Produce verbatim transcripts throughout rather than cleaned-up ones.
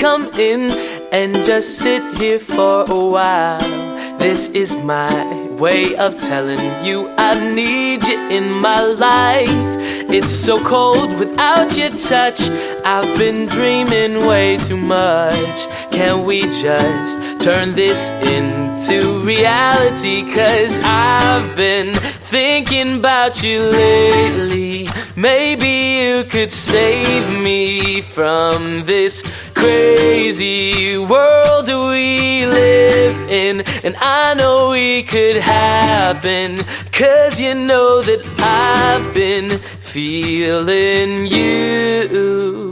come in and just sit here for a while. This is my way of telling you I need you in my life. It's so cold without your touch. I've been dreaming way too much. Can we just turn this into reality? 'Cause I've been thinking about you lately. Maybe you could save me from this crazy world we live in. And I know we could happen, 'cause you know that I've been feeling you.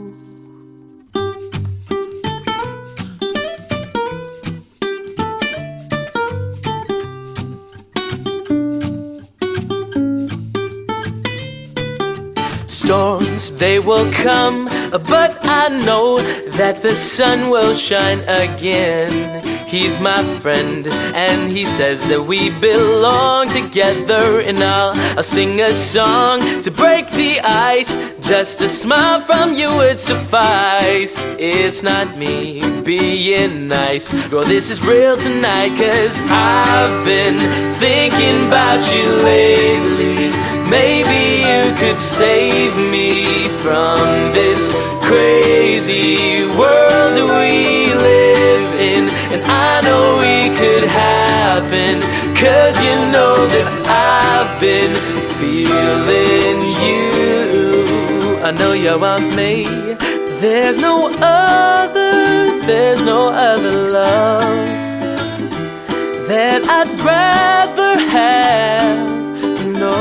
Storms, they will come, but I know that the sun will shine again. He's my friend, and he says that we belong together. And I'll, I'll sing a song to break the ice. Just a smile from you would suffice. It's not me being nice, girl, this is real tonight. 'Cause I've been thinking about you lately. Maybe you could save me from this crazy world we live in. And I know we could happen, 'cause you know that I've been feeling you. I know you want me. There's no other, there's no other love that I'd rather have, no.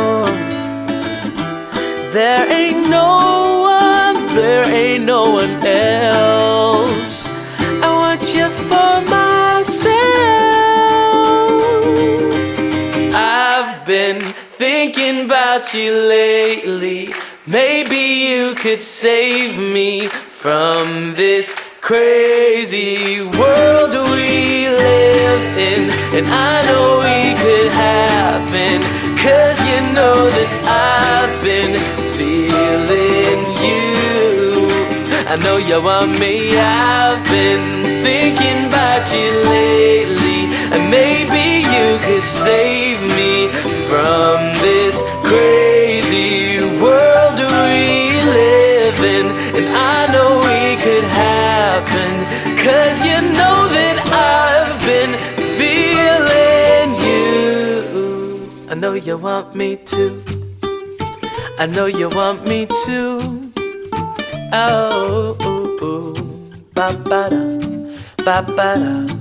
There ain't no one, there ain't no one else. I want you for myself. I've been thinking about you lately. Maybe you could save me from this crazy world we live in. And I know we could happen, 'cause you know that I've been feeling you. I know you want me. I've been thinking about you lately. And maybe you could save me from this crazy world we live in. And I know we could happen, 'cause you know that I've been feeling you. I know you want me to. I know you want me to. Oh, ooh, ooh. Ba ba da, ba ba da.